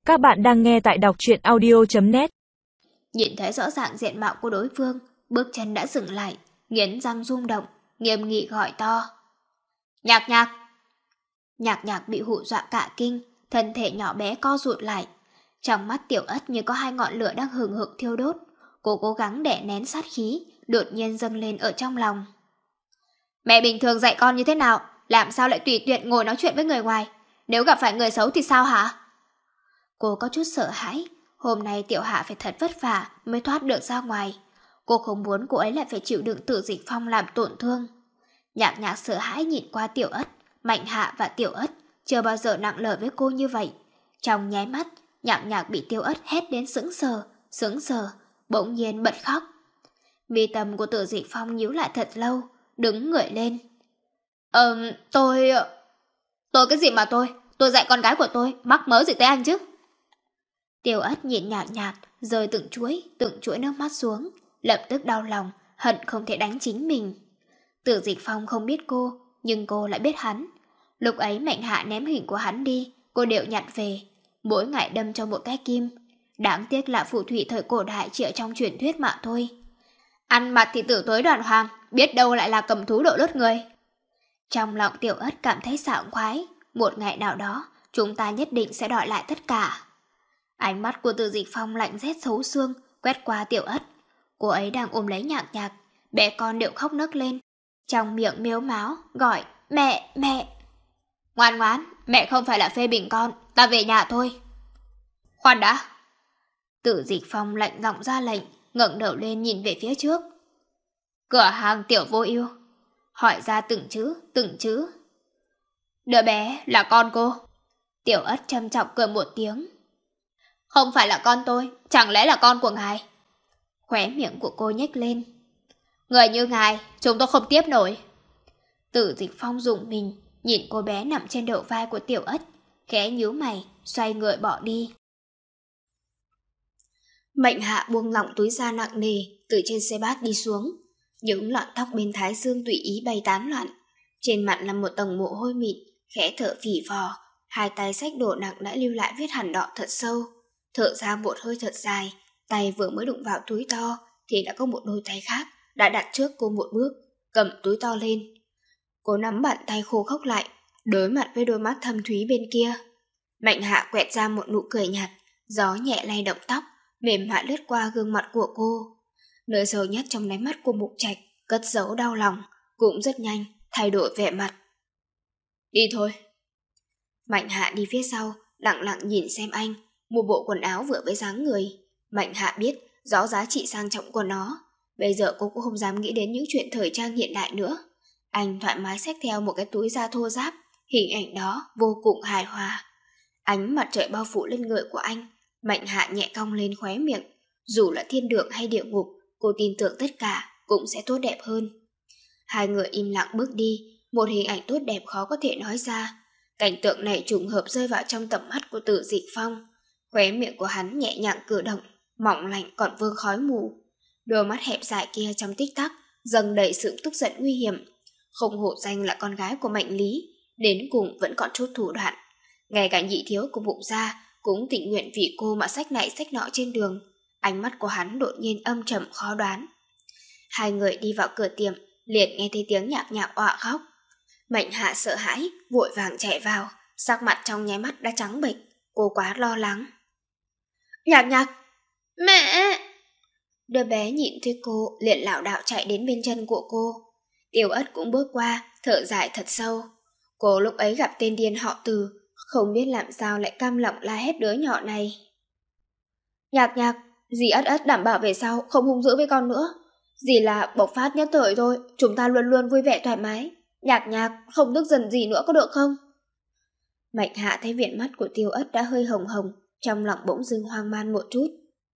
Các bạn đang nghe tại đọc truyện audio.net. Nhìn thấy rõ ràng diện mạo của đối phương, bước chân đã dừng lại, nghiến răng rung động, nghiêm nghị gọi to. Nhạc nhạc! Nhạc nhạc bị hù dọa cả kinh, thân thể nhỏ bé co rụt lại. Trong mắt Tiểu Ất như có hai ngọn lửa đang hừng hực thiêu đốt. Cô cố gắng đè nén sát khí, đột nhiên dâng lên ở trong lòng. Mẹ bình thường dạy con như thế nào? Làm sao lại tùy tiện ngồi nói chuyện với người ngoài? Nếu gặp phải người xấu thì sao hả? Cô có chút sợ hãi. Hôm nay Tiểu Hạ phải thật vất vả mới thoát được ra ngoài. Cô không muốn cô ấy lại phải chịu đựng Tử Dịch Phong làm tổn thương. Nhạc nhạc sợ hãi nhìn qua Tiểu Ất. Mạnh Hạ và Tiểu Ất chưa bao giờ nặng lời với cô như vậy. Trong nháy mắt, nhạc nhạc bị Tiểu Ất hét đến sững sờ, bỗng nhiên bật khóc. Mi tâm của Tử Dịch Phong nhíu lại thật lâu, đứng người lên. Tôi cái gì mà tôi dạy con gái của tôi, mắc mớ gì tới anh chứ? Tiểu Ất nhìn nhạc nhạc, rơi từng chuỗi nước mắt xuống, lập tức đau lòng, hận không thể đánh chính mình. Tử Dịch Phong không biết cô, nhưng cô lại biết hắn. Lúc ấy Mạnh Hạ ném hình của hắn đi, cô đều nhặt về, mỗi ngày đâm cho một cái kim. Đáng tiếc là phù thủy thời cổ đại chỉ ở trong truyền thuyết mà thôi. Ăn mặc thì tử tối đoàn hoàng, biết đâu lại là cầm thú độ lốt người. Trong lòng Tiểu Ất cảm thấy sảng khoái, một ngày nào đó, chúng ta nhất định sẽ đòi lại tất cả. Ánh mắt của Tử Dịch Phong lạnh rét xấu xương, quét qua Tiểu Ất. Cô ấy đang ôm lấy nhạc nhạc, bé con đều khóc nấc lên. Trong miệng mếu máo, gọi, mẹ. Ngoan ngoãn, mẹ không phải là phê bình con, ta về nhà thôi. Khoan đã. Tử Dịch Phong lạnh giọng ra lệnh, ngẩng đầu lên nhìn về phía trước. Cửa hàng Tiểu Vô Ưu. Hỏi ra từng chữ. Đứa bé là con cô. Tiểu Ất trầm trọng cười một tiếng. Không phải là con tôi, chẳng lẽ là con của ngài? Khóe miệng của cô nhếch lên. Người như ngài, chúng tôi không tiếp nổi. Tử Dịch Phong rùng mình, nhìn cô bé nằm trên đầu vai của Tiểu Ất, khẽ nhíu mày, xoay người bỏ đi. Mạnh Hạ buông lỏng túi da nặng nề, từ trên xe bát đi xuống. Những lọn tóc bên thái dương tùy ý bay tán loạn. Trên mặt là một tầng mồ hôi mịn, khẽ thở phì phò, hai tay xách đồ nặng đã lưu lại vết hằn đỏ thật sâu. Thở ra một hơi thật dài, tay vừa mới đụng vào túi to thì đã có một đôi tay khác đã đặt trước cô một bước, cầm túi to lên. Cô nắm bàn tay khô khốc lại, đối mặt với đôi mắt thâm thúy bên kia. Mạnh Hạ quẹt ra một nụ cười nhạt, gió nhẹ lay động tóc, mềm mại lướt qua gương mặt của cô. Nơi sâu nhất trong đáy mắt của Mục Trạch cất giấu đau lòng, cũng rất nhanh thay đổi vẻ mặt. Đi thôi. Mạnh Hạ đi phía sau, lặng lặng nhìn xem anh. Một bộ quần áo vừa với dáng người. Mạnh Hạ biết rõ giá trị sang trọng của nó. Bây giờ cô cũng không dám nghĩ đến những chuyện thời trang hiện đại nữa. Anh thoải mái xách theo một cái túi da thô ráp. Hình ảnh đó vô cùng hài hòa. Ánh mặt trời bao phủ lên người của anh. Mạnh Hạ nhẹ cong lên khóe miệng. Dù là thiên đường hay địa ngục, cô tin tưởng tất cả cũng sẽ tốt đẹp hơn. Hai người im lặng bước đi. Một hình ảnh tốt đẹp khó có thể nói ra. Cảnh tượng này trùng hợp rơi vào trong tầm mắt của Tử Dịch Phong. Khóe miệng của hắn nhẹ nhàng cử động, mỏng lạnh còn vương khói mù. Đôi mắt hẹp dài kia trong tích tắc dâng đầy sự tức giận nguy hiểm. Không hổ danh là con gái của Mạnh Lý, đến cùng vẫn còn chút thủ đoạn. Ngay cả nhị thiếu của Mục gia cũng tình nguyện vì cô mà xách này xách nọ trên đường. Ánh mắt của hắn đột nhiên âm trầm khó đoán. Hai người đi vào cửa tiệm, liền nghe thấy tiếng nhạc nhạc òa khóc. Mạnh Hạ sợ hãi, vội vàng chạy vào, sắc mặt trong nháy mắt đã trắng bệch. Cô quá lo lắng. Nhạc nhạc! Mẹ! Đứa bé nhìn thấy cô liền lảo đảo chạy đến bên chân của cô. Tiểu Ất cũng bước qua, thở dài thật sâu. Cô lúc ấy gặp tên điên họ Từ, không biết làm sao lại cam lòng la hét đứa nhỏ này. Nhạc nhạc, dì Ất Ất đảm bảo về sau không hung dữ với con nữa. Dì là bộc phát nhất thời thôi, chúng ta luôn luôn vui vẻ thoải mái. Nhạc nhạc, không tức giận gì nữa có được không? Mạnh Hạ thấy viền mắt của Tiểu Ất đã hơi hồng hồng, trong lòng bỗng dưng hoang man một chút.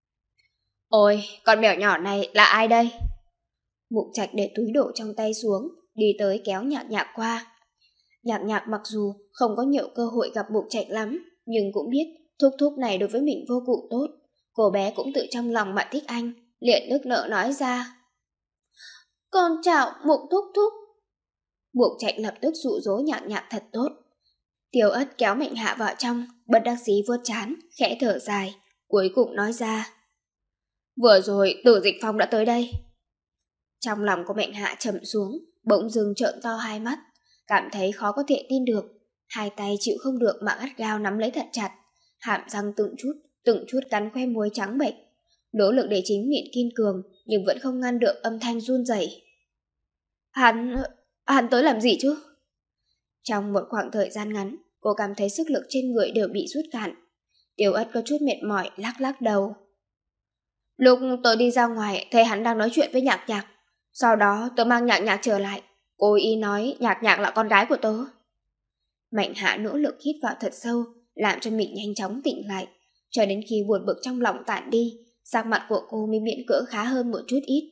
Ôi, con mèo nhỏ này là ai đây? Mục Trạch để túi đổ trong tay xuống, đi tới kéo nhạc nhạc qua. Nhạc nhạc mặc dù không có nhiều cơ hội gặp Mục Trạch lắm, nhưng cũng biết thúc thúc này đối với mình vô cùng tốt. Cô bé cũng tự trong lòng mà thích anh, liền nức nở nói ra. Con chào Mục thúc thúc. Mục Trạch lập tức dụ dỗ nhạc nhạc thật tốt. Tiêu Ất kéo Mạnh Hạ vào trong, bất đắc dĩ vuốt trán, khẽ thở dài, cuối cùng nói ra. Vừa rồi Tử Dịch Phong đã tới đây. Trong lòng của Mạnh Hạ trầm xuống, bỗng dưng trợn to hai mắt, cảm thấy khó có thể tin được. Hai tay chịu không được mà gắt gao nắm lấy thật chặt, hàm răng từng chút cắn khoe môi trắng bệch, nỗ lực để chính miệng kiên cường nhưng vẫn không ngăn được âm thanh run rẩy. Hắn tới làm gì chứ? Trong một khoảng thời gian ngắn, cô cảm thấy sức lực trên người đều bị rút cạn. Tiêu Ất có chút mệt mỏi lắc lắc đầu. Lúc tớ đi ra ngoài thấy hắn đang nói chuyện với Nhạc Nhạc, sau đó tớ mang Nhạc Nhạc trở lại, cô ý nói Nhạc Nhạc là con gái của tớ. Mạnh Hạ nỗ lực hít vào thật sâu, làm cho mình nhanh chóng tỉnh lại, cho đến khi buồn bực trong lòng tản đi, sắc mặt của cô mới miễn cưỡng khá hơn một chút ít.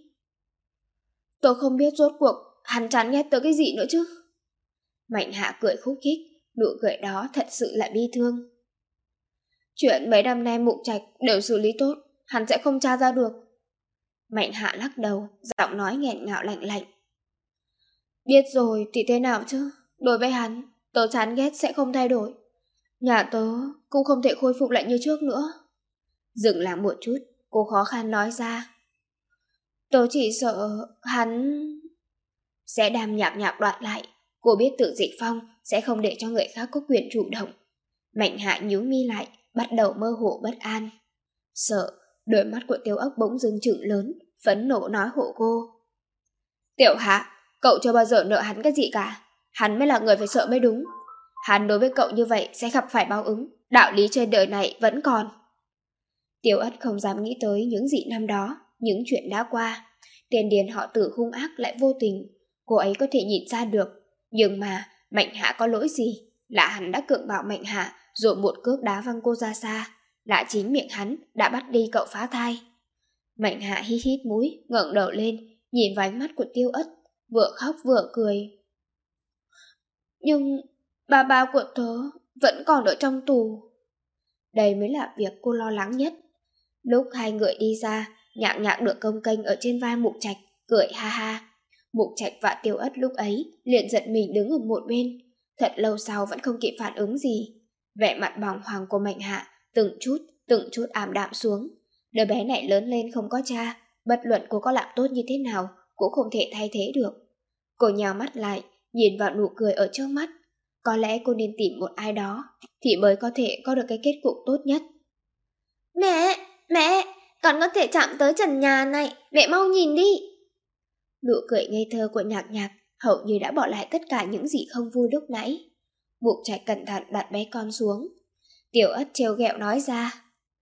Tôi không biết rốt cuộc hắn chán ghét tớ cái gì nữa chứ. Mạnh Hạ cười khúc khích, nụ cười đó thật sự là bi thương. Chuyện mấy năm nay Mục Trạch đều xử lý tốt, hắn sẽ không tra ra được. Mạnh Hạ lắc đầu, giọng nói nghẹn ngào lạnh lạnh. Biết rồi thì thế nào chứ, đối với hắn, tớ chán ghét sẽ không thay đổi. Nhà tớ cũng không thể khôi phục lại như trước nữa. Dừng lại một chút, cô khó khăn nói ra. Tớ chỉ sợ hắn sẽ đàm Nhạc Nhạc đoạt lại. Cô biết Tử Dịch Phong sẽ không để cho người khác có quyền chủ động. Mạnh Hạ nhíu mi lại, bắt đầu mơ hồ bất an. Sợ, đôi mắt của Tiêu Ốc bỗng dưng trừng lớn, phẫn nộ nói hộ cô. Tiểu Hạ, cậu chưa bao giờ nợ hắn cái gì cả. Hắn mới là người phải sợ mới đúng. Hắn đối với cậu như vậy sẽ gặp phải báo ứng. Đạo lý trên đời này vẫn còn. Tiêu Ất không dám nghĩ tới những gì năm đó, những chuyện đã qua. Tiền điền họ Tử hung ác lại vô tình. Cô ấy có thể nhìn ra được. Nhưng mà Mạnh Hạ có lỗi gì? Là hắn đã cưỡng bạo Mạnh Hạ rồi một cước đá văng cô ra xa. Là chính miệng hắn đã bắt đi cậu phá thai. Mạnh Hạ hít hít mũi, ngẩng đầu lên, nhìn vào ánh mắt của Tiêu Ất, vừa khóc vừa cười. Nhưng ba của tớ vẫn còn ở trong tù. Đây mới là việc cô lo lắng nhất. Lúc hai người đi ra, Nhạc Nhạc được cong kênh ở trên vai Mục Trạch, cười ha ha. Mục Trạch và Tiêu Ất lúc ấy liền giận mình đứng ở một bên, thật lâu sau vẫn không kịp phản ứng gì. Vẻ mặt bàng hoàng của Mạnh Hạ từng chút ảm đạm xuống. Đứa bé này lớn lên không có cha, bất luận cô có làm tốt như thế nào cũng không thể thay thế được. Cô nhào mắt lại, nhìn vào nụ cười ở trước mắt. Có lẽ cô nên tìm một ai đó thì mới có thể có được cái kết cục tốt nhất. Mẹ, con có thể chạm tới trần nhà này, mẹ mau nhìn đi. Nụ cười ngây thơ của Nhạc Nhạc hầu như đã bỏ lại tất cả những gì không vui lúc nãy. Mục Trạch cẩn thận đặt bé con xuống. Tiểu Ất trêu ghẹo nói ra.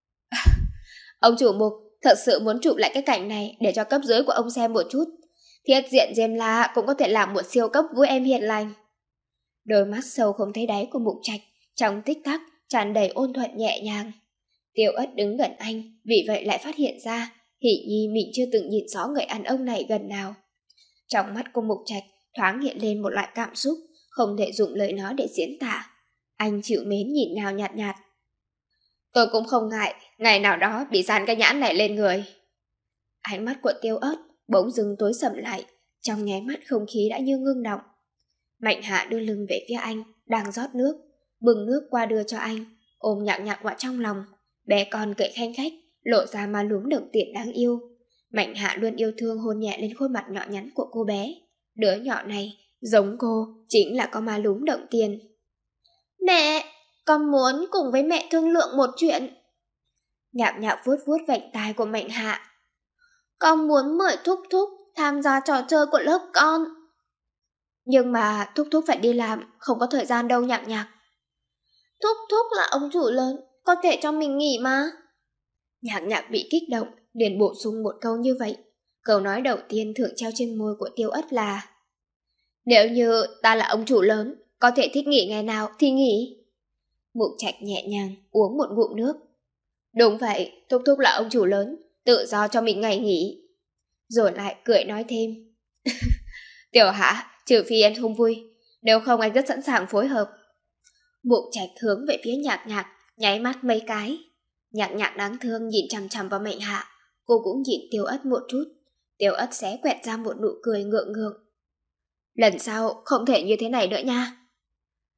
Ông chủ Mục thật sự muốn chụp lại cái cảnh này để cho cấp dưới của ông xem một chút. Thiết diện Diêm La cũng có thể làm một siêu cấp với em hiền lành. Đôi mắt sâu không thấy đáy của Mục Trạch trong tích tắc tràn đầy ôn thuận nhẹ nhàng. Tiểu Ất đứng gần anh, vì vậy lại phát hiện ra Hỷ Nhi mình chưa từng nhìn rõ người đàn ông này gần nào. Trong mắt của Mục Trạch thoáng hiện lên một loại cảm xúc không thể dùng lời nói để diễn tả. Anh chịu mến nhìn nào nhạt nhạt. Tôi cũng không ngại ngày nào đó bị dán cái nhãn này lên người. Ánh mắt của Tiêu Ất bỗng dưng tối sầm lại, trong nháy mắt không khí đã như ngưng động. Mạnh Hạ đưa lưng về phía anh, đang rót nước, bưng nước qua đưa cho anh, ôm Nhạc Nhạc vào trong lòng. Bé con cười khanh khách, lộ ra má lúm đồng tiền đáng yêu. Mạnh Hạ luôn yêu thương hôn nhẹ lên khuôn mặt nhỏ nhắn của cô bé. Đứa nhỏ này, giống cô, chính là có má lúm đồng tiền. Mẹ, con muốn cùng với mẹ thương lượng một chuyện. Nhạc Nhạc vuốt vuốt vành tai của Mạnh Hạ. Con muốn mời Thúc Thúc tham gia trò chơi của lớp con. Nhưng mà Thúc Thúc phải đi làm, không có thời gian đâu Nhạc Nhạc. Thúc Thúc là ông chủ lớn, có thể cho mình nghỉ mà. Nhạc Nhạc bị kích động, liền bổ sung một câu như vậy. Câu nói đầu tiên thường treo trên môi của Tiêu Ất là: nếu như ta là ông chủ lớn, có thể thích nghỉ ngày nào thì nghỉ. Mục Trạch nhẹ nhàng uống một ngụm nước. Đúng vậy, Thúc Thúc là ông chủ lớn, tự do cho mình ngày nghỉ. Rồi lại cười nói thêm. Tiểu Hạ, trừ phi em không vui, nếu không anh rất sẵn sàng phối hợp. Mục Trạch hướng về phía Nhạc Nhạc, nháy mắt mấy cái. Nhạc Nhạc đáng thương nhìn chằm chằm vào Mạnh Hạ. Cô cũng nhìn Tiêu Ất một chút. Tiêu Ất xé quẹt ra một nụ cười ngượng ngượng. Lần sau không thể như thế này nữa nha.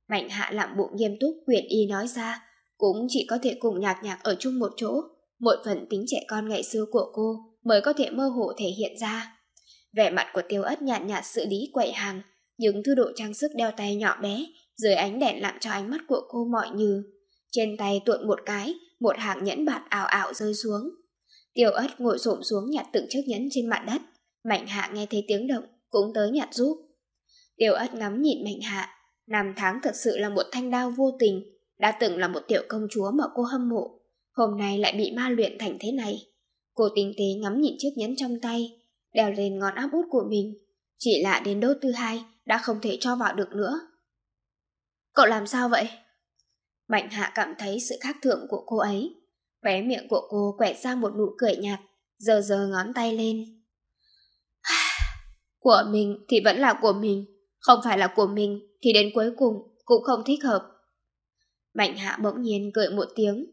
Mạnh Hạ làm bộ nghiêm túc quyển y nói ra, cũng chỉ có thể cùng Nhạc Nhạc ở chung một chỗ, một phần tính trẻ con ngày xưa của cô mới có thể mơ hồ thể hiện ra. Vẻ mặt của Tiêu Ất nhàn nhạt xử lý quầy hàng, những thứ đồ trang sức đeo tay nhỏ bé dưới ánh đèn làm cho ánh mắt của cô mỏi như. Trên tay tuộn một cái, một hàng nhẫn bạc ảo ảo rơi xuống. Tiêu Ất ngồi xổm xuống nhặt từng chiếc nhẫn trên mặt đất. Mạnh Hạ nghe thấy tiếng động cũng tới nhặt giúp. Tiêu Ất ngắm nhìn Mạnh Hạ. Năm tháng thật sự là một thanh đao vô tình, đã từng là một tiểu công chúa mà cô hâm mộ, hôm nay lại bị ma luyện thành thế này. Cô tinh tế ngắm nhìn chiếc nhẫn trong tay, đeo lên ngón áp út của mình. Chỉ lạ đến đốt thứ hai đã không thể cho vào được nữa. Cậu làm sao vậy? Mạnh Hạ cảm thấy sự khác thường của cô ấy. Khóe miệng của cô quẹt ra một nụ cười nhạt, giơ giơ ngón tay lên. Của mình thì vẫn là của mình, không phải là của mình thì đến cuối cùng cũng không thích hợp. Mạnh Hạ bỗng nhiên cười một tiếng.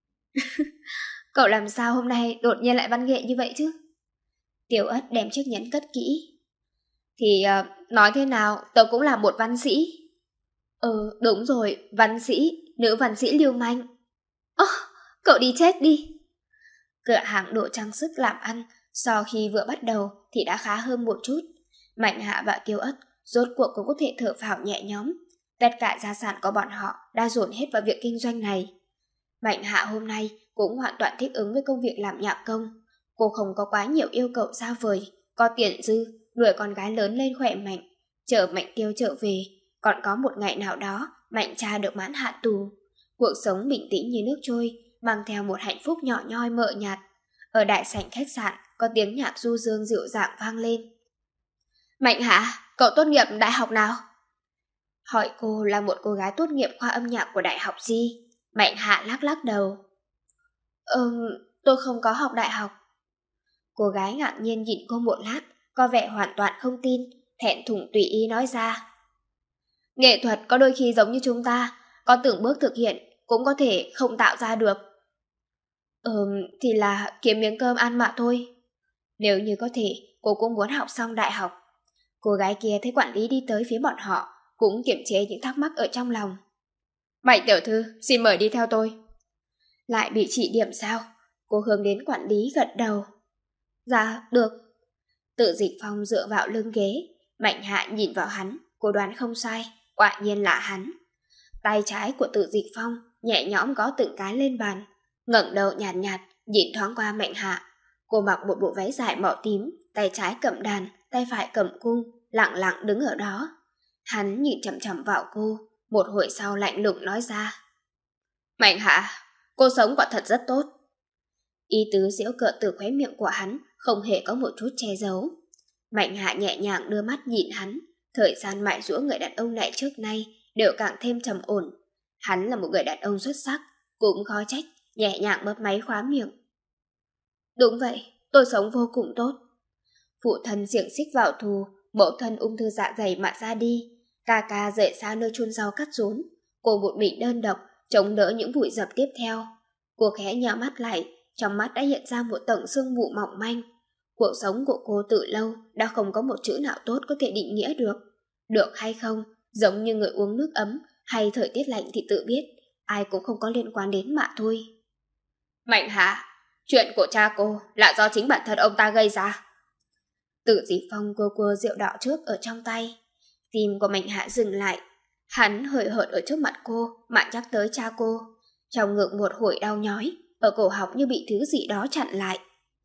Cậu làm sao hôm nay đột nhiên lại văn nghệ như vậy chứ? Tiêu Ất đem chiếc nhẫn cất kỹ. Thì nói thế nào tớ cũng là một văn sĩ. Đúng rồi, văn sĩ, nữ văn sĩ lưu manh. Cậu đi chết đi. Cửa hàng đồ trang sức làm ăn sau khi vừa bắt đầu thì đã khá hơn một chút. Mạnh Hạ và Tiêu Ất rốt cuộc cũng có thể thở phào nhẹ nhõm. Tất cả gia sản của bọn họ đã dồn hết vào việc kinh doanh này. Mạnh Hạ hôm nay cũng hoàn toàn thích ứng với công việc làm nhạc công. Cô không có quá nhiều yêu cầu xa vời, có tiền dư, nuôi con gái lớn lên khỏe mạnh, chờ Mạnh Tiêu trở về, còn có một ngày nào đó Mạnh cha được mãn hạn tù. Cuộc sống bình tĩnh như nước trôi, mang theo một hạnh phúc nhỏ nhoi mờ nhạt. Ở đại sảnh khách sạn có tiếng nhạc du dương dịu dàng vang lên. Mạnh Hạ, cậu tốt nghiệp đại học nào? Hỏi cô là một cô gái tốt nghiệp khoa âm nhạc của đại học gì? Mạnh Hạ lắc lắc đầu. Tôi không có học đại học. Cô gái ngạc nhiên nhìn cô một lát, có vẻ hoàn toàn không tin, thẹn thùng tùy ý nói ra. Nghệ thuật có đôi khi giống như chúng ta, có từng bước thực hiện cũng có thể không tạo ra được. Thì là kiếm miếng cơm ăn mà thôi. Nếu như có thể, cô cũng muốn học xong đại học. Cô gái kia thấy quản lý đi tới phía bọn họ, cũng kiềm chế những thắc mắc ở trong lòng. Mạnh tiểu thư, xin mời đi theo tôi. Lại bị chỉ điểm sao? Cô hướng đến quản lý gật đầu. Dạ, được. Tự Dịch Phong dựa vào lưng ghế, Mạnh Hạ nhìn vào hắn, cô đoán không sai, quả nhiên là hắn. Tay trái của Tự Dịch Phong nhẹ nhõm gõ từng cái lên bàn, ngẩng đầu nhàn nhạt, nhìn thoáng qua Mạnh Hạ. Cô mặc một bộ váy dài màu tím, tay trái cầm đàn, tay phải cầm cung, lặng lặng đứng ở đó. Hắn nhìn chằm chằm vào cô, một hồi sau lạnh lùng nói ra. Mạnh Hạ, cô sống quả thật rất tốt. Ý tứ giễu cợt từ khóe miệng của hắn không hề có một chút che giấu. Mạnh Hạ nhẹ nhàng đưa mắt nhìn hắn, thời gian mãi giũa người đàn ông này trước nay đều càng thêm trầm ổn. Hắn là một người đàn ông xuất sắc, cũng khó trách, nhẹ nhàng mấp máy khóa miệng. Đúng vậy, tôi sống vô cùng tốt. Phụ thân xiềng xích vào thù, mẫu thân ung thư dạ dày mà ra đi, ca ca rời xa nơi chôn rau cắt rốn, cô một mình đơn độc chống đỡ những bụi dập tiếp theo. Cô khẽ nhắm mắt lại, trong mắt đã hiện ra một tầng sương mù mỏng manh. Cuộc sống của cô từ lâu đã không có một chữ nào tốt có thể định nghĩa được. Được hay không, giống như người uống nước ấm hay thời tiết lạnh thì tự biết, ai cũng không có liên quan đến mà thôi. Mạnh Hạ, chuyện của cha cô là do chính bản thân ông ta gây ra. Tự Dịch Phong quơ quơ rượu đỏ trước ở trong tay. Tim của Mạnh Hạ dừng lại. Hắn hời hợt ở trước mặt cô mà nhắc tới cha cô. Trong ngực một hồi đau nhói, ở cổ họng như bị thứ gì đó chặn lại.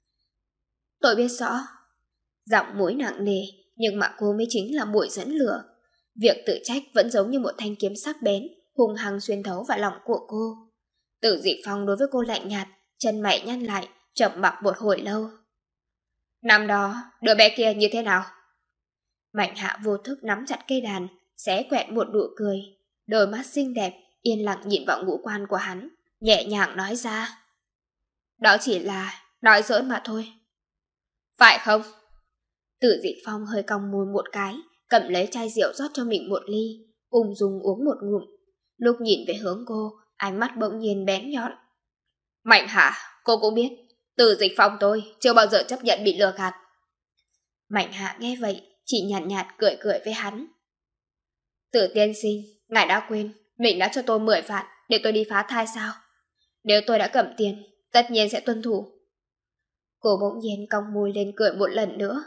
Tôi biết rõ. Giọng mũi nặng nề, nhưng mà cô mới chính là mũi dẫn lửa. Việc tự trách vẫn giống như một thanh kiếm sắc bén, hung hăng xuyên thấu vào lòng của cô. Tự Dịch Phong đối với cô lạnh nhạt, chân mày nhăn lại, trầm mặc một hồi lâu. Năm đó, đứa bé kia như thế nào? Mạnh Hạ vô thức nắm chặt cây đàn, xé quẹt một nụ cười. Đôi mắt xinh đẹp, yên lặng nhìn vào ngũ quan của hắn, nhẹ nhàng nói ra. Đó chỉ là nói giỡn mà thôi. Phải không? Tự Dịch Phong hơi cong môi một cái, cầm lấy chai rượu rót cho mình một ly, ung dung uống một ngụm. Lúc nhìn về hướng cô, ánh mắt bỗng nhiên bén nhọn. Mạnh Hạ, cô cũng biết, Tự Dịch Phong tôi chưa bao giờ chấp nhận bị lừa gạt. Mạnh Hạ nghe vậy, chỉ nhàn nhạt cười cười với hắn. Tự tiên sinh, Ngài đã quên mình đã cho tôi 10 vạn để tôi đi phá thai sao? Nếu tôi đã cầm tiền, tất nhiên sẽ tuân thủ. Cô bỗng nhiên cong môi lên cười một lần nữa.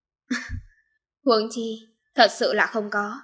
Huống chi, thật sự là không có.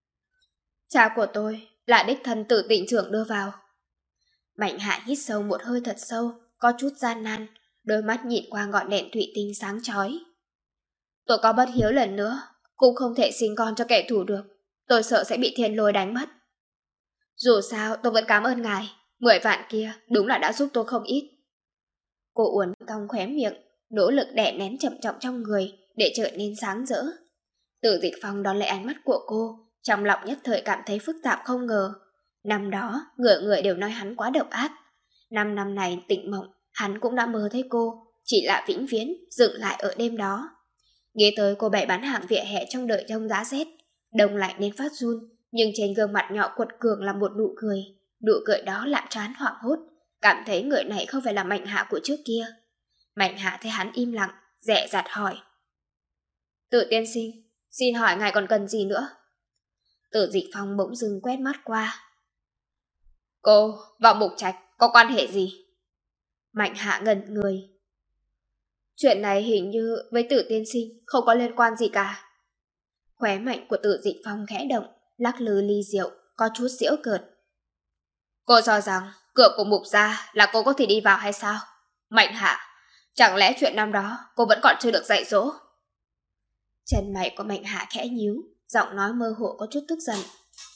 Cha của tôi là đích thân Tử tỉnh trưởng đưa vào. Mạnh Hạ hít sâu một hơi thật sâu, có chút gian nan, đôi mắt nhìn qua ngọn đèn thủy tinh sáng chói. Tôi có bất hiếu lần nữa, cũng không thể sinh con cho kẻ thù được. Tôi sợ sẽ bị thiên lôi đánh mất. Dù sao tôi vẫn cảm ơn ngài, 10 vạn kia đúng là đã giúp tôi không ít. Cô uốn cong khóe miệng, nỗ lực đè nén chậm trọng trong người để trở nên sáng rỡ. Tử Dịch Phong đón lấy ánh mắt của cô, trong lòng nhất thời cảm thấy phức tạp không ngờ. Năm đó, người đều nói hắn quá độc ác. 5 năm này tỉnh mộng, hắn cũng đã mơ thấy cô, chỉ là vĩnh viễn dừng lại ở đêm đó. Nghĩ tới cô bày bán hàng vỉa hè trong đợi trong giá rét, đông lạnh đến phát run, nhưng trên gương mặt nhỏ quật cường là một nụ cười. Nụ cười đó làm cho hắn hoảng hốt, cảm thấy người này không phải là Mạnh Hạ của trước kia. Mạnh Hạ thấy hắn im lặng, dè dặt hỏi. Tử tiên sinh, xin hỏi ngài còn cần gì nữa? Tử Dịch Phong bỗng dưng quét mắt qua. Cô và Mục Trạch có quan hệ gì? Mạnh Hạ ngẩn người. Chuyện này hình như với Tử tiên sinh không có liên quan gì cả. Khóe mạnh của Tử Dịch Phong khẽ động, lắc lư ly rượu, có chút giễu cợt. Cô cho rằng cửa của Mục gia là cô có thể đi vào hay sao? Mạnh Hạ, chẳng lẽ chuyện năm đó cô vẫn còn chưa được dạy dỗ? Chân mày của Mạnh Hạ khẽ nhíu, giọng nói mơ hồ có chút tức giận.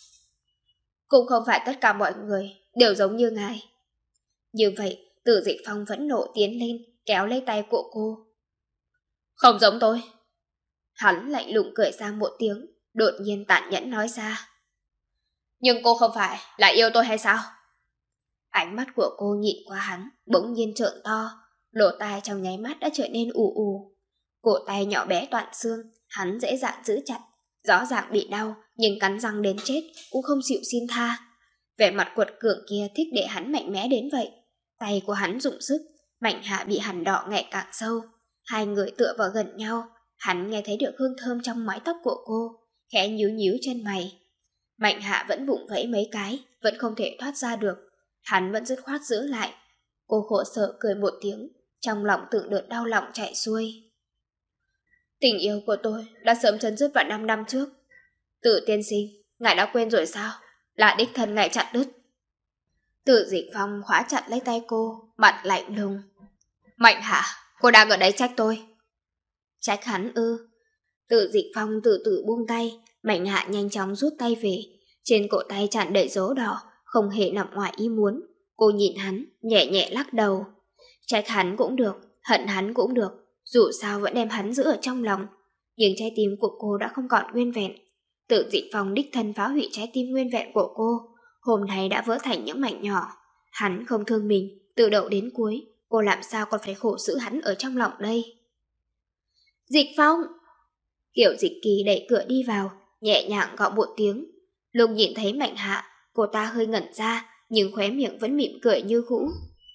Cũng không phải tất cả mọi người đều giống như ngài. Như vậy, Tử Dịch Phong vẫn nộ tiến lên, kéo lấy tay của cô. Không giống tôi. Hắn lạnh lùng cười ra một tiếng, đột nhiên tàn nhẫn nói ra. Nhưng cô không phải là yêu tôi hay sao? Ánh mắt của cô nhìn qua hắn, bỗng nhiên trợn to, lỗ tai trong nháy mắt đã trở nên ù ù. Cổ tay nhỏ bé toàn xương, hắn dễ dàng giữ chặt, rõ ràng bị đau, nhưng cắn răng đến chết cũng không chịu xin tha. Vẻ mặt quật cường kia thích để hắn mạnh mẽ đến vậy. Tay của hắn dụng sức, Mạnh Hạ bị hắn đỏ ngày càng sâu. Hai người tựa vào gần nhau, hắn nghe thấy được hương thơm trong mái tóc của cô, khẽ nhíu nhíu chân mày. Mạnh Hạ vẫn vụng vẫy mấy cái, vẫn không thể thoát ra được. Hắn vẫn dứt khoát giữ lại. Cô khổ sở cười một tiếng, trong lòng từng đợt đau lòng chạy xuôi. Tình yêu của tôi đã sớm chấm dứt vào 5 năm trước. Tử tiên sinh, ngài đã quên rồi sao? Là đích thân ngài chặt đứt. Tử Dịch Phong khóa chặt lấy tay cô, mặt lạnh lùng. Mạnh Hạ, cô đang ở đây trách tôi. Trách hắn ư? Tử Dịch Phong từ từ buông tay, Mạnh Hạ nhanh chóng rút tay về. Trên cổ tay tràn đầy dấu đỏ, không hề nằm ngoài ý muốn. Cô nhìn hắn, nhẹ nhẹ lắc đầu. Trách hắn cũng được, hận hắn cũng được, dù sao vẫn đem hắn giữ ở trong lòng. Nhưng trái tim của cô đã không còn nguyên vẹn. Tử Dịch Phong đích thân phá hủy trái tim nguyên vẹn của cô, hôm nay đã vỡ thành những mảnh nhỏ. Hắn không thương mình, từ đầu đến cuối, cô làm sao còn phải khổ giữ hắn ở trong lòng đây? Dịch Phong! Kiều Dịch Kỳ đẩy cửa đi vào, nhẹ nhàng gọi một tiếng. Lúc nhìn thấy Mạnh Hạ, cô ta hơi ngẩn ra, nhưng khóe miệng vẫn mỉm cười như cũ.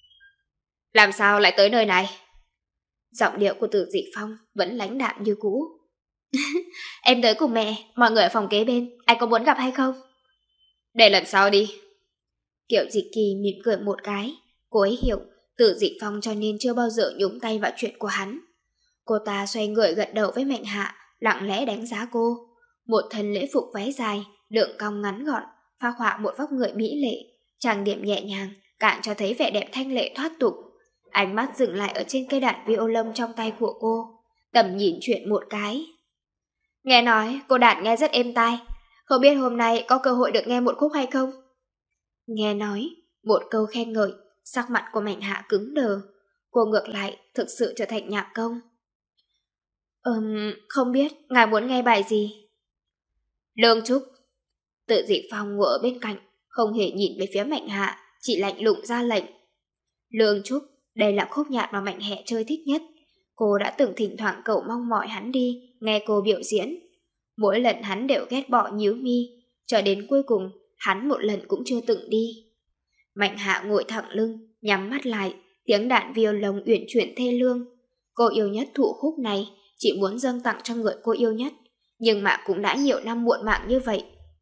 Làm sao lại tới nơi này? Giọng điệu của Tử Dịch Phong vẫn lãnh đạm như cũ. Em tới cùng mẹ, mọi người ở phòng kế bên, anh có muốn gặp hay không? Để lần sau đi. Kiều Dịch Kỳ mỉm cười một cái. Cô ấy hiểu Tử Dịch Phong cho nên chưa bao giờ nhúng tay vào chuyện của hắn. Cô ta xoay người gật đầu với Mạnh Hạ, lặng lẽ đánh giá cô. Một thân lễ phục váy dài, lượng cong ngắn gọn, phác họa một vóc người mỹ lệ, trang điểm nhẹ nhàng, càng cho thấy vẻ đẹp thanh lệ thoát tục. Ánh mắt dừng lại ở trên cây đàn violon trong tay của cô, tầm nhìn chuyển một cái. Nghe nói cô đàn nghe rất êm tai, không biết hôm nay có cơ hội được nghe một khúc hay không? Nghe nói, một câu khen ngợi, sắc mặt của Mạnh Hạ cứng đờ. Cô ngược lại thực sự trở thành nhạc công. Không biết ngài muốn nghe bài gì? Lương Trúc. Tử Dịch Phong ngồi ở bên cạnh, không hề nhìn về phía Mạnh Hạ, chỉ lạnh lùng ra lệnh. Lương Trúc, đây là khúc nhạc mà Mạnh Hạ chơi thích nhất. Cô đã từng thỉnh thoảng cầu mong mỏi hắn đi nghe cô biểu diễn. Mỗi lần hắn đều ghét bỏ nhíu mi, cho đến cuối cùng hắn một lần cũng chưa từng đi. Mạnh Hạ ngồi thẳng lưng, nhắm mắt lại, tiếng đàn violon uyển chuyển thê lương. Cô yêu nhất thụ khúc này, chỉ muốn dâng tặng cho người cô yêu nhất, nhưng mà cũng đã nhiều năm muộn màng như vậy,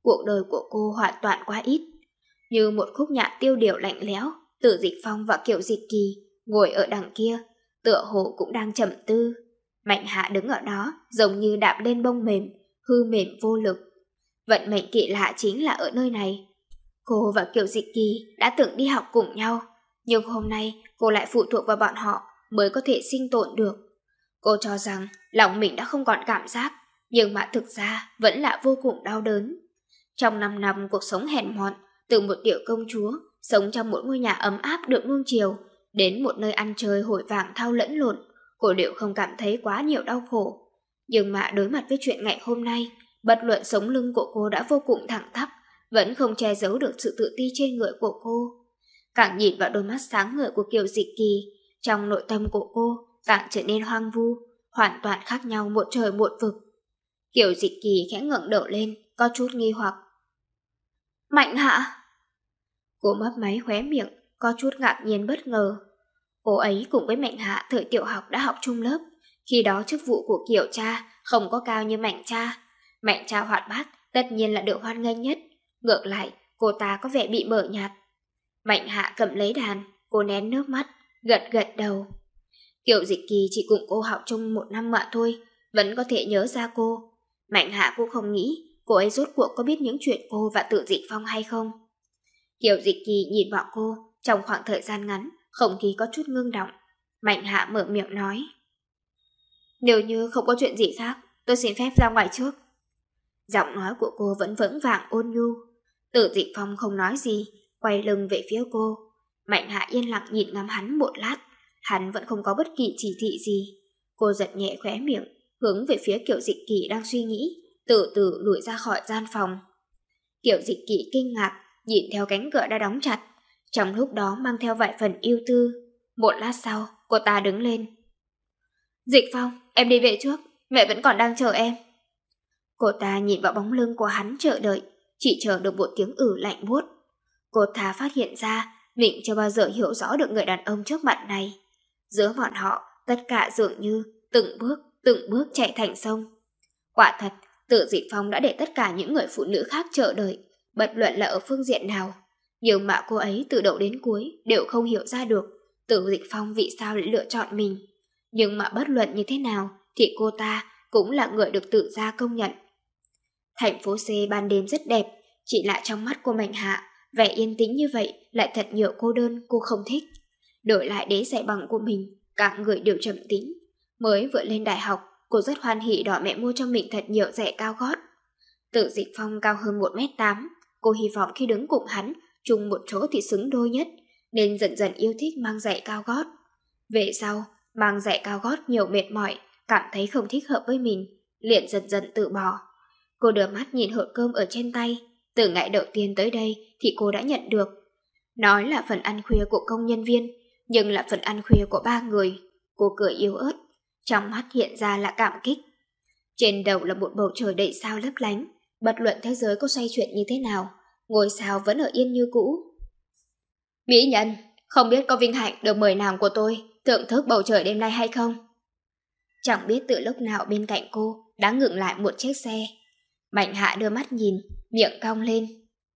cuộc đời của cô hoàn toàn quá ít. Như một khúc nhạc tiêu điều lạnh lẽo, Tử Dịch Phong và Kiều Dịch Kỳ ngồi ở đằng kia, tựa hồ cũng đang trầm tư. Mạnh Hạ đứng ở đó giống như đạp lên bông mềm, hư mềm vô lực. Vận mệnh kỳ lạ chính là ở nơi này. Cô và Kiều Dịch Kỳ đã từng đi học cùng nhau, nhưng hôm nay cô lại phụ thuộc vào bọn họ mới có thể sinh tồn được. Cô cho rằng lòng mình đã không còn cảm giác, nhưng mà thực ra vẫn là vô cùng đau đớn. Trong 5 năm cuộc sống hèn mọn, từ một tiểu công chúa sống trong một ngôi nhà ấm áp được nuông chiều đến một nơi ăn chơi hội vàng thao lẫn lộn, cô đều không cảm thấy quá nhiều đau khổ. Nhưng mà đối mặt với chuyện ngày hôm nay, bất luận sống lưng của cô đã vô cùng thẳng tắp, vẫn không che giấu được sự tự ti trên người của cô. Càng nhìn vào đôi mắt sáng ngời của Kiều Dịch Kỳ, trong nội tâm của cô càng trở nên hoang vu, hoàn toàn khác nhau một trời một vực. Kiều Dịch Kỳ khẽ ngẩng đầu lên, có chút nghi hoặc. Mạnh Hạ! Cô mấp máy khóe miệng, có chút ngạc nhiên bất ngờ. Cô ấy cùng với Mạnh Hạ thời tiểu học đã học chung lớp, khi đó chức vụ của Kiều cha không có cao như Mạnh cha. Mạnh cha hoạt bát, tất nhiên là được hoan nghênh nhất. Ngược lại, cô ta có vẻ bị mờ nhạt. Mạnh Hạ cầm lấy đàn, cô nén nước mắt, gật gật đầu. Kiều Dịch Kỳ chỉ cùng cô học chung 1 năm mà thôi, vẫn có thể nhớ ra cô. Mạnh Hạ cũng không nghĩ cô ấy rốt cuộc có biết những chuyện cô và Tử Dịch Phong hay không. Kiều Dịch Kỳ nhìn vào cô, trong khoảng thời gian ngắn, không khí có chút ngưng động. Mạnh Hạ mở miệng nói. Nếu như không có chuyện gì khác, tôi xin phép ra ngoài trước. Giọng nói của cô vẫn vững vàng ôn nhu. Tử Dịch Phong không nói gì, quay lưng về phía cô. Mạnh Hạ yên lặng nhìn ngắm hắn một lát, hắn vẫn không có bất kỳ chỉ thị gì. Cô giật nhẹ khóe miệng, hướng về phía Kiều Dịch Kỳ đang suy nghĩ, từ từ lùi ra khỏi gian phòng. Kiều Dịch Kỳ kinh ngạc, nhìn theo cánh cửa đã đóng chặt, trong lúc đó mang theo vài phần yêu tư. Một lát sau, cô ta đứng lên. Dịch Phong, em đi về trước, mẹ vẫn còn đang chờ em. Cô ta nhìn vào bóng lưng của hắn chờ đợi, chỉ chờ được một tiếng lạnh buốt. Cô ta phát hiện ra mình chưa bao giờ hiểu rõ được người đàn ông trước mặt này. Giữa bọn họ, tất cả dường như từng bước chạy thành sông. Quả thật, Tử Dịch Phong đã để tất cả những người phụ nữ khác chờ đợi, bất luận là ở phương diện nào. Nhưng mà cô ấy từ đầu đến cuối đều không hiểu ra được Tử Dịch Phong vì sao lại lựa chọn mình. Nhưng mà bất luận như thế nào thì cô ta cũng là người được tự gia công nhận. Thành phố C ban đêm rất đẹp, chỉ là trong mắt cô Mạnh Hạ, vẻ yên tĩnh như vậy lại thật nhiều cô đơn cô không thích. Đổi lại đế giày bằng của mình, cả người đều trầm tĩnh. Mới vừa lên đại học, cô rất hoan hỉ đòi mẹ mua cho mình thật nhiều giày cao gót. Tử Dịch Phong cao hơn 1m8, cô hy vọng khi đứng cùng hắn chung một chỗ thì xứng đôi nhất, nên dần dần yêu thích mang giày cao gót. Về sau, mang giày cao gót nhiều mệt mỏi, cảm thấy không thích hợp với mình, liền dần dần từ bỏ. Cô đưa mắt nhìn hộp cơm ở trên tay, từ ngày đầu tiên tới đây thì cô đã nhận được. Nói là phần ăn khuya của công nhân viên, nhưng là phần ăn khuya của 3 người. Cô cười yếu ớt, trong mắt hiện ra là cảm kích. Trên đầu là một bầu trời đầy sao lấp lánh, bất luận thế giới có xoay chuyển như thế nào, ngôi sao vẫn ở yên như cũ. Mỹ nhân, không biết có vinh hạnh được mời nàng của tôi thưởng thức bầu trời đêm nay hay không? Chẳng biết từ lúc nào bên cạnh cô đã ngừng lại một chiếc xe. Mạnh Hạ đưa mắt nhìn, miệng cong lên.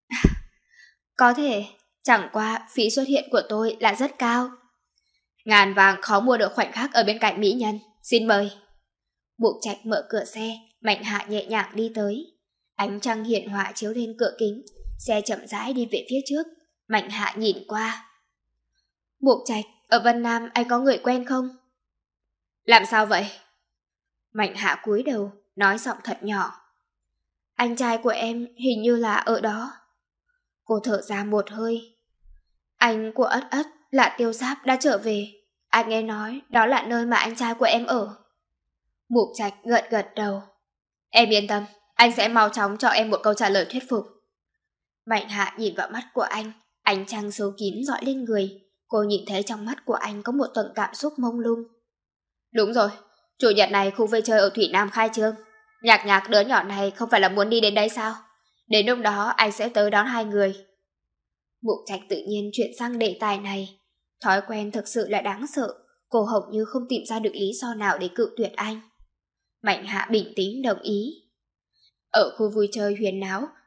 Có thể, chẳng qua phí xuất hiện của tôi là rất cao. Ngàn vàng khó mua được khoảnh khắc ở bên cạnh mỹ nhân, xin mời. Mục Trạch mở cửa xe, Mạnh Hạ nhẹ nhàng đi tới. Ánh trăng hiển họa chiếu lên cửa kính, xe chậm rãi đi về phía trước. Mạnh Hạ nhìn qua. Mục Trạch, ở Vân Nam anh có người quen không? Làm sao vậy? Mạnh Hạ cúi đầu, nói giọng thật nhỏ. Anh trai của em hình như là ở đó. Cô thở ra một hơi. Anh của Ất Ất là Tiêu Giáp đã trở về. Anh nghe nói đó là nơi mà anh trai của em ở. Mục Trạch gật gật đầu. Em yên tâm, anh sẽ mau chóng cho em một câu trả lời thuyết phục. Mạnh Hạ nhìn vào mắt của anh, ánh trăng sâu kín dọi lên người. Cô nhìn thấy trong mắt của anh có một tầng cảm xúc mông lung. Đúng rồi, chủ nhật này khu vui chơi ở Thủy Nam khai trương. Nhạc Nhạc đứa nhỏ này không phải là muốn đi đến đây sao? Đến lúc đó anh sẽ tới đón 2 người. Mục Trạch tự nhiên chuyển sang đề tài này. Thói quen thực sự là đáng sợ. Cô hầu như không tìm ra được lý do nào để cự tuyệt anh. Mạnh Hạ bình tĩnh đồng ý. Ở khu vui chơi huyền náo,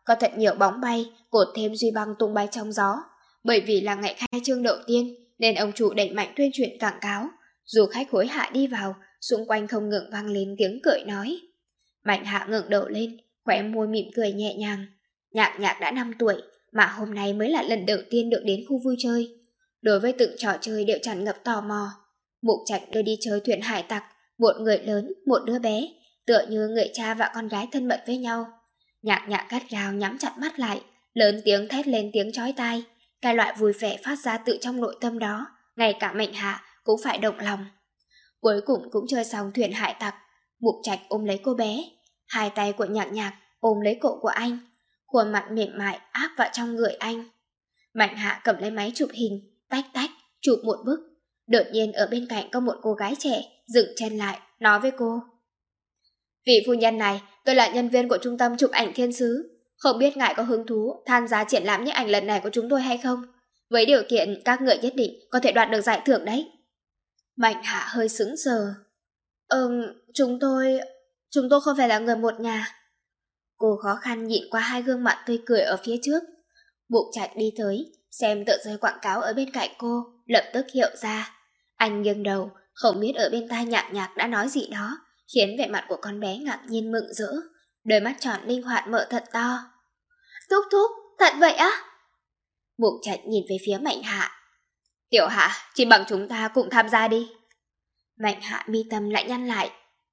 có thật nhiều bóng bay, cột thêm duy băng tung bay trong gió. Bởi vì là ngày khai trương đầu tiên, nên ông chủ đẩy mạnh tuyên truyền quảng cáo. Du khách hối hả đi vào, xung quanh không ngừng vang lên tiếng cười nói. Mạnh Hạ ngẩng đầu lên, khóe môi mỉm cười nhẹ nhàng. Nhạc Nhạc đã 5 tuổi, mà hôm nay mới là lần đầu tiên được đến khu vui chơi. Đối với từng trò chơi đều tràn ngập tò mò. Mục Trạch đưa đi chơi thuyền hải tặc, một người lớn, một đứa bé, tựa như người cha và con gái thân mật với nhau. Nhạc Nhạc gắt gao nhắm chặt mắt lại, lớn tiếng thét lên tiếng chói tai. Cái loại vui vẻ phát ra tự trong nội tâm đó, ngay cả Mạnh Hạ cũng phải động lòng. Cuối cùng cũng chơi xong thuyền hải tặc, Mục Trạch ôm lấy cô bé, hai tay của Nhạc Nhạc ôm lấy cổ của anh, khuôn mặt mềm mại áp vào trong người anh. Mạnh Hạ cầm lấy máy chụp hình, tách tách, chụp một bức. Đột nhiên ở bên cạnh có một cô gái trẻ dựng chân lại, nói với cô. Vị phu nhân này, tôi là nhân viên của trung tâm chụp ảnh thiên sứ. Không biết ngài có hứng thú tham gia triển lãm nhiếp ảnh lần này của chúng tôi hay không? Với điều kiện các người nhất định có thể đoạt được giải thưởng đấy. Mạnh Hạ hơi sững sờ. Chúng tôi không phải là người một nhà. Cô khó khăn nhịn qua hai gương mặt tươi cười ở phía trước. Mục Trạch đi tới, xem tờ rơi quảng cáo ở bên cạnh cô, lập tức hiểu ra. Anh nghiêng đầu, không biết ở bên tai Nhạc Nhạc đã nói gì đó, khiến vẻ mặt của con bé ngạc nhiên mừng rỡ, đôi mắt tròn linh hoạt mở thật to. Thúc thúc, thật vậy á? Mục Trạch nhìn về phía Mạnh Hạ. Tiểu Hạ, chỉ bằng chúng ta cùng tham gia đi. Mạnh Hạ mi tâm lại nhăn lại.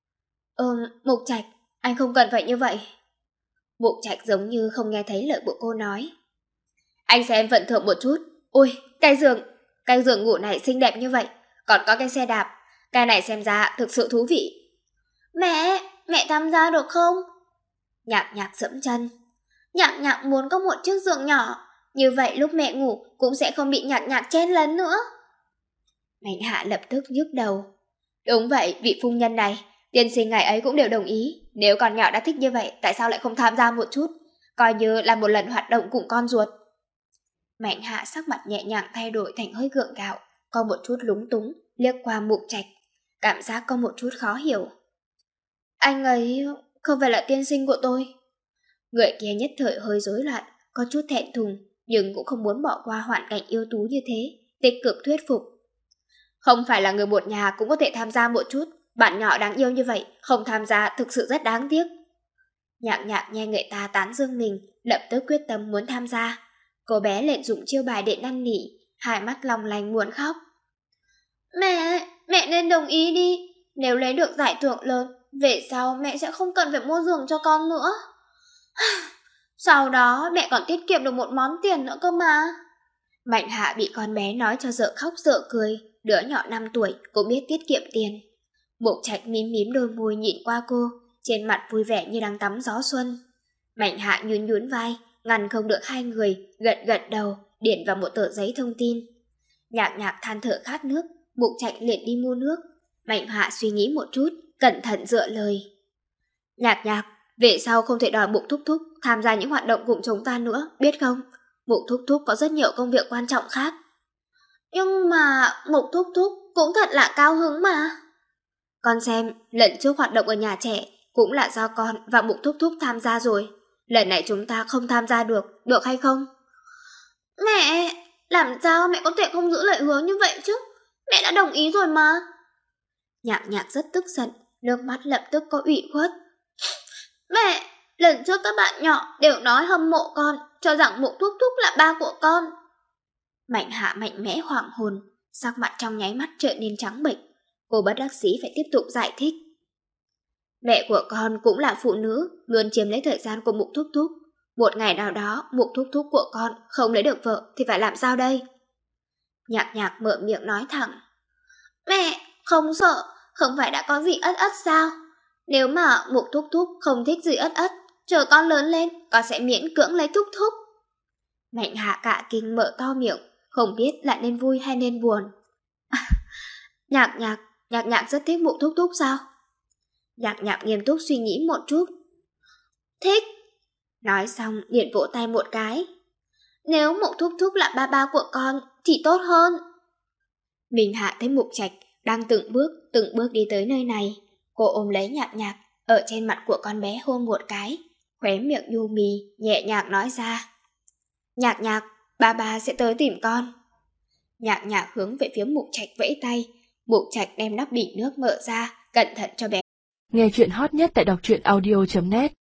Mục Trạch, anh không cần phải như vậy. Mục Trạch giống như không nghe thấy lời của cô nói. Anh xem vận thượng một chút. Ôi, cái giường ngủ này xinh đẹp như vậy, còn có cái xe đạp. Cái này xem ra thực sự thú vị. Mẹ tham gia được không? Nhạc Nhạc dẫm chân. Nhạc Nhạc muốn có một chiếc giường nhỏ, như vậy lúc mẹ ngủ cũng sẽ không bị Nhạc Nhạc chen lấn nữa. Mạnh Hạ lập tức nhức đầu. Đúng vậy, vị phu nhân này, tiên sinh ngài ấy cũng đều đồng ý. Nếu con nhỏ đã thích như vậy, tại sao lại không tham gia một chút, coi như là một lần hoạt động cùng con ruột. Mạnh Hạ sắc mặt nhẹ nhàng thay đổi thành hơi gượng gạo, có một chút lúng túng, liếc qua Mục Trạch, cảm giác có một chút khó hiểu. Anh ấy không phải là tiên sinh của tôi. Người kia nhất thời hơi rối loạn, có chút thẹn thùng, nhưng cũng không muốn bỏ qua hoàn cảnh ưu tú như thế, tích cực thuyết phục. Không phải là người một nhà cũng có thể tham gia một chút, bạn nhỏ đáng yêu như vậy, không tham gia thực sự rất đáng tiếc. Nhạc Nhạc nghe người ta tán dương mình, lập tức quyết tâm muốn tham gia. Cô bé lại dùng chiêu bài để năn nỉ, hai mắt long lanh muốn khóc. Mẹ nên đồng ý đi. Nếu lấy được giải thưởng lớn, về sau mẹ sẽ không cần phải mua giường cho con nữa. Sau đó mẹ còn tiết kiệm được một món tiền nữa cơ mà. Mạnh Hạ bị con bé nói cho dở khóc dở cười, đứa nhỏ 5 tuổi cũng biết tiết kiệm tiền. Mục Trạch mím mím đôi môi nhìn qua cô, trên mặt vui vẻ như đang tắm gió xuân. Mạnh Hạ nhún nhún vai, ngăn không được hai người, gật gật đầu, điền vào một tờ giấy thông tin. Nhạc Nhạc than thở khát nước, Mục Trạch liền đi mua nước. Mạnh Hạ suy nghĩ một chút, cẩn thận dựa lời. Nhạc Nhạc, về sau không thể đòi Mục Thúc Thúc tham gia những hoạt động cùng chúng ta nữa, biết không? Mục Thúc Thúc có rất nhiều công việc quan trọng khác. Nhưng mà Mục Thúc Thúc cũng thật là cao hứng mà. Con xem, lần trước hoạt động ở nhà trẻ cũng là do con và Mục Thúc Thúc tham gia rồi. Lần này chúng ta không tham gia được hay không? Mẹ, làm sao mẹ có thể không giữ lời hứa như vậy chứ? Mẹ đã đồng ý rồi mà. Nhạc Nhạc rất tức giận, nước mắt lập tức có ủy khuất. Mẹ, lần trước các bạn nhỏ đều nói hâm mộ con, cho rằng Mục Thúc Thúc là ba của con. Mạnh Hạ mạnh mẽ hoảng hồn, sắc mặt trong nháy mắt trở nên trắng bệch. Cô bất đắc dĩ phải tiếp tục giải thích. Mẹ của con cũng là phụ nữ, luôn chiếm lấy thời gian của Mục Thúc Thúc. Một ngày nào đó Mục Thúc Thúc của con không lấy được vợ thì phải làm sao đây? Nhạc Nhạc mở miệng nói thẳng. Mẹ, không sợ, không phải đã có gì ất ất sao? Nếu mà Mục Thúc Thúc không thích gì ất ất, chờ con lớn lên, con sẽ miễn cưỡng lấy Thúc Thúc. Mạnh Hạ cả kinh mở to miệng, không biết là nên vui hay nên buồn. Nhạc Nhạc rất thích Mục Thúc Thúc sao? Nhạc Nhạc nghiêm túc suy nghĩ một chút. Thích. Nói xong liền vỗ tay một cái. Nếu Mục Thúc Thúc là ba của con thì tốt hơn. Mình Hạ thấy Mục Trạch đang từng bước đi tới nơi này. Cô ôm lấy Nhạc Nhạc, ở trên mặt của con bé hôn một cái, Khóe miệng Du Mì nhẹ nhàng nói ra. Nhạc Nhạc, ba sẽ tới tìm con. Nhạc Nhạc hướng về phía Mục Trạch vẫy tay. Mục Trạch đem nắp bình nước mở ra, cẩn thận cho bé. Nghe chuyện hot nhất tại đọc truyện audio.net